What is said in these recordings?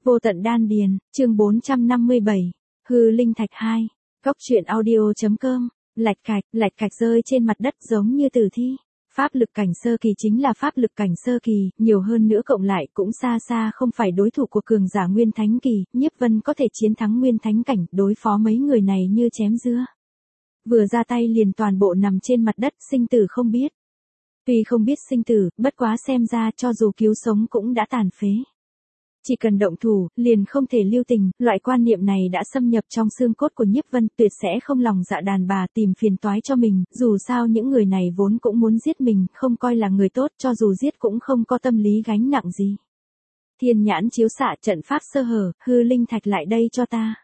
Vô tận đan điền, chương 457, hư linh thạch 2, góc truyện audio.com, lạch cạch rơi trên mặt đất giống như tử thi. Pháp lực cảnh sơ kỳ chính là pháp lực cảnh sơ kỳ, nhiều hơn nữa cộng lại cũng xa xa không phải đối thủ của cường giả nguyên thánh kỳ, Nhiếp Vân có thể chiến thắng nguyên thánh cảnh, đối phó mấy người này như chém dưa. Vừa ra tay liền toàn bộ nằm trên mặt đất, sinh tử không biết. Tuy không biết sinh tử, bất quá xem ra cho dù cứu sống cũng đã tàn phế. Chỉ cần động thủ, liền không thể lưu tình, loại quan niệm này đã xâm nhập trong xương cốt của Nhiếp Vân, tuyệt sẽ không lòng dạ đàn bà tìm phiền toái cho mình, dù sao những người này vốn cũng muốn giết mình, không coi là người tốt, cho dù giết cũng không có tâm lý gánh nặng gì. Thiên nhãn chiếu xạ, trận pháp sơ hở, hư linh thạch lại đây cho ta.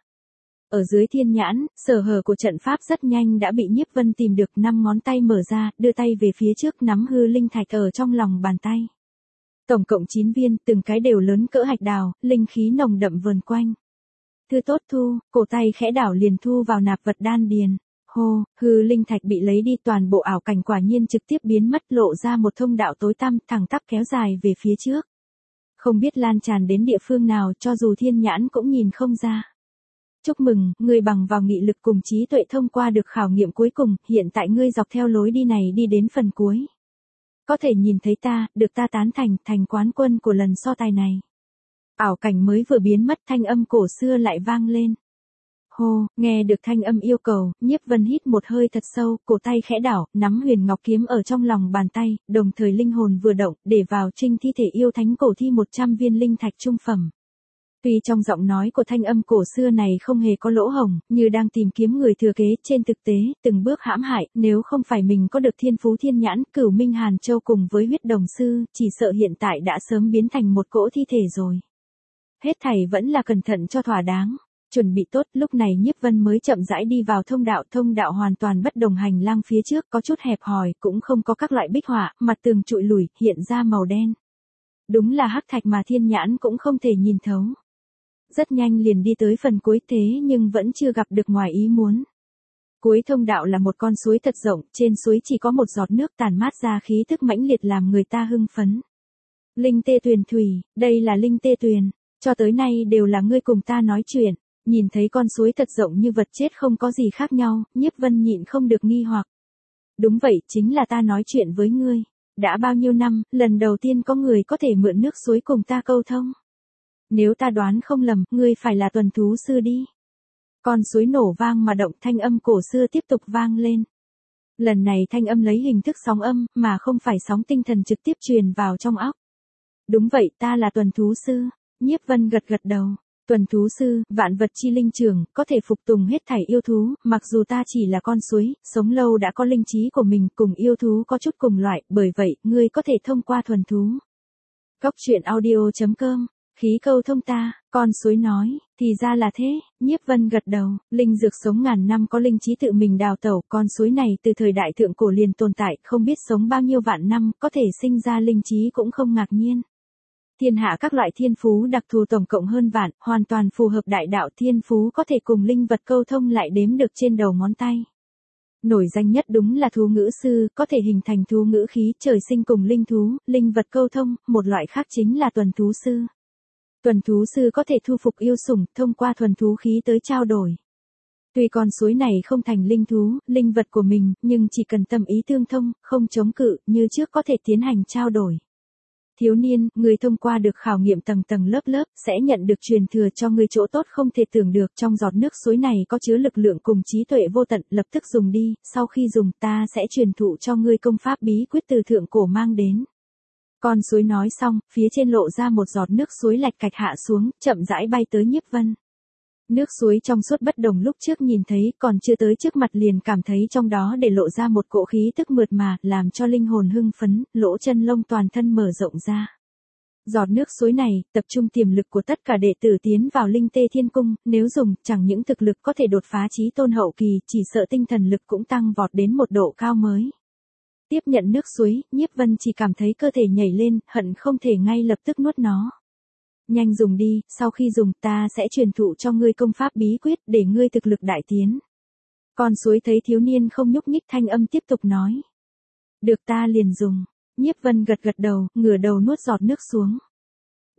Ở dưới thiên nhãn, sở hở của trận pháp rất nhanh đã bị Nhiếp Vân tìm được, 5 ngón tay mở ra, đưa tay về phía trước nắm hư linh thạch ở trong lòng bàn tay. Tổng cộng 9 viên, từng cái đều lớn cỡ hạch đào, linh khí nồng đậm vờn quanh. Thư tốt thu, cổ tay khẽ đảo liền thu vào nạp vật đan điền. Hô, hư linh thạch bị lấy đi, toàn bộ ảo cảnh quả nhiên trực tiếp biến mất, lộ ra một thông đạo tối tăm, thẳng tắp kéo dài về phía trước. Không biết lan tràn đến địa phương nào, cho dù thiên nhãn cũng nhìn không ra. Chúc mừng, ngươi bằng vào nghị lực cùng trí tuệ thông qua được khảo nghiệm cuối cùng, hiện tại ngươi dọc theo lối đi này đi đến phần cuối. Có thể nhìn thấy ta, được ta tán thành quán quân của lần so tài này. Ảo cảnh mới vừa biến mất, thanh âm cổ xưa lại vang lên. Hô, nghe được thanh âm yêu cầu, Nhiếp Vân hít một hơi thật sâu, cổ tay khẽ đảo, nắm huyền ngọc kiếm ở trong lòng bàn tay, đồng thời linh hồn vừa động, để vào trinh thi thể yêu thánh cổ thi 100 viên linh thạch trung phẩm. Tuy trong giọng nói của thanh âm cổ xưa này không hề có lỗ hổng, như đang tìm kiếm người thừa kế, trên thực tế, từng bước hãm hại, nếu không phải mình có được thiên phú thiên nhãn, Cửu Minh Hàn Châu cùng với huyết đồng sư, chỉ sợ hiện tại đã sớm biến thành một cỗ thi thể rồi. Hết thảy vẫn là cẩn thận cho thỏa đáng. Chuẩn bị tốt, lúc này Nhiếp Vân mới chậm rãi đi vào thông đạo hoàn toàn bất đồng, hành lang phía trước có chút hẹp hòi, cũng không có các loại bích họa, mặt tường trụi lủi, hiện ra màu đen. Đúng là hắc thạch mà thiên nhãn cũng không thể nhìn thấu. Rất nhanh liền đi tới phần cuối, thế nhưng vẫn chưa gặp được ngoài ý muốn. Cuối thông đạo là một con suối thật rộng, trên suối chỉ có một giọt nước tản mát ra khí thức mãnh liệt làm người ta hưng phấn. Linh tê tuyền thủy, đây là linh tê tuyền, cho tới nay đều là ngươi cùng ta nói chuyện, nhìn thấy con suối thật rộng như vật chết không có gì khác nhau, Nhiếp Vân nhịn không được nghi hoặc. Đúng vậy, chính là ta nói chuyện với ngươi, đã bao nhiêu năm, lần đầu tiên có người có thể mượn nước suối cùng ta câu thông. Nếu ta đoán không lầm, ngươi phải là tuần thú sư đi. Con suối nổ vang mà động, thanh âm cổ xưa tiếp tục vang lên. Lần này thanh âm lấy hình thức sóng âm, mà không phải sóng tinh thần trực tiếp truyền vào trong óc. Đúng vậy, ta là tuần thú sư. Nhiếp Vân gật đầu. Tuần thú sư, vạn vật chi linh trưởng, có thể phục tùng hết thảy yêu thú, mặc dù ta chỉ là con suối, sống lâu đã có linh trí của mình, cùng yêu thú có chút cùng loại, bởi vậy, ngươi có thể thông qua thuần thú. Góc truyện audio.com, khí câu thông ta, con suối nói, thì ra là thế, Nhiếp Vân gật đầu, linh dược sống ngàn năm có linh trí tự mình đào tẩu, con suối này từ thời đại thượng cổ liền tồn tại, không biết sống bao nhiêu vạn năm, có thể sinh ra linh trí cũng không ngạc nhiên. Thiên hạ các loại thiên phú đặc thù tổng cộng hơn vạn, hoàn toàn phù hợp đại đạo, thiên phú có thể cùng linh vật câu thông lại đếm được trên đầu ngón tay. Nổi danh nhất đúng là thú ngữ sư, có thể hình thành thú ngữ khí, trời sinh cùng linh thú, linh vật câu thông, một loại khác chính là tuần thú sư. Tuần thú sư có thể thu phục yêu sủng, thông qua thuần thú khí tới trao đổi. Tuy con suối này không thành linh thú, linh vật của mình, nhưng chỉ cần tâm ý tương thông, không chống cự, như trước có thể tiến hành trao đổi. Thiếu niên, người thông qua được khảo nghiệm tầng tầng lớp lớp, sẽ nhận được truyền thừa cho người chỗ tốt không thể tưởng được, trong giọt nước suối này có chứa lực lượng cùng trí tuệ vô tận, lập tức dùng đi, sau khi dùng ta sẽ truyền thụ cho ngươi công pháp bí quyết từ thượng cổ mang đến. Con suối nói xong, phía trên lộ ra một giọt nước suối lạch cạch hạ xuống, chậm rãi bay tới Nhiếp Vân. Nước suối trong suốt bất đồng lúc trước nhìn thấy, còn chưa tới trước mặt liền cảm thấy trong đó để lộ ra một cỗ khí tức mượt mà, làm cho linh hồn hưng phấn, lỗ chân lông toàn thân mở rộng ra. Giọt nước suối này, tập trung tiềm lực của tất cả đệ tử tiến vào linh tê thiên cung, nếu dùng, chẳng những thực lực có thể đột phá chí tôn hậu kỳ, chỉ sợ tinh thần lực cũng tăng vọt đến một độ cao mới. Tiếp nhận nước suối, Nhiếp Vân chỉ cảm thấy cơ thể nhảy lên, hận không thể ngay lập tức nuốt nó. Nhanh dùng đi, sau khi dùng ta sẽ truyền thụ cho ngươi công pháp bí quyết để ngươi thực lực đại tiến. Con suối thấy thiếu niên không nhúc nhích, thanh âm tiếp tục nói. Được, ta liền dùng. Nhiếp Vân gật đầu, ngửa đầu nuốt giọt nước xuống.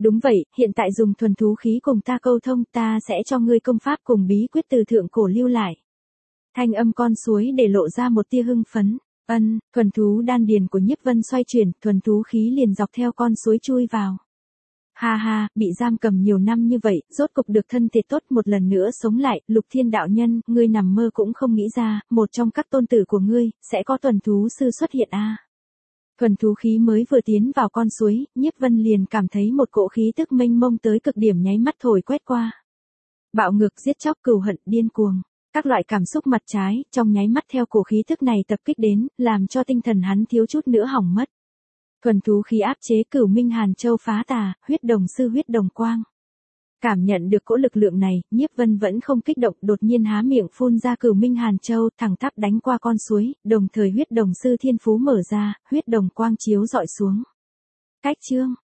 Đúng vậy, hiện tại dùng thuần thú khí cùng ta câu thông, ta sẽ cho ngươi công pháp cùng bí quyết từ thượng cổ lưu lại. Thanh âm con suối để lộ ra một tia hưng phấn. Thuần thú đan điền của Nhiếp Vân xoay chuyển, thuần thú khí liền dọc theo con suối chui vào. Ha ha, bị giam cầm nhiều năm như vậy, rốt cục được thân thể tốt một lần nữa sống lại, Lục Thiên đạo nhân, ngươi nằm mơ cũng không nghĩ ra, một trong các tôn tử của ngươi, sẽ có thuần thú sư xuất hiện a. Thuần thú khí mới vừa tiến vào con suối, Nhiếp Vân liền cảm thấy một cỗ khí tức mênh mông tới cực điểm nháy mắt thổi quét qua. Bạo ngược, giết chóc, cừu hận, điên cuồng. Các loại cảm xúc mặt trái, trong nháy mắt theo cổ khí tức này tập kích đến, làm cho tinh thần hắn thiếu chút nữa hỏng mất. Thuần thú khí áp chế Cửu Minh Hàn Châu phá tà, huyết đồng sư huyết đồng quang. Cảm nhận được cỗ lực lượng này, Nhiếp Vân vẫn không kích động, đột nhiên há miệng phun ra Cửu Minh Hàn Châu, thẳng tắp đánh qua con suối, đồng thời huyết đồng sư thiên phú mở ra, huyết đồng quang chiếu dọi xuống. Cách chương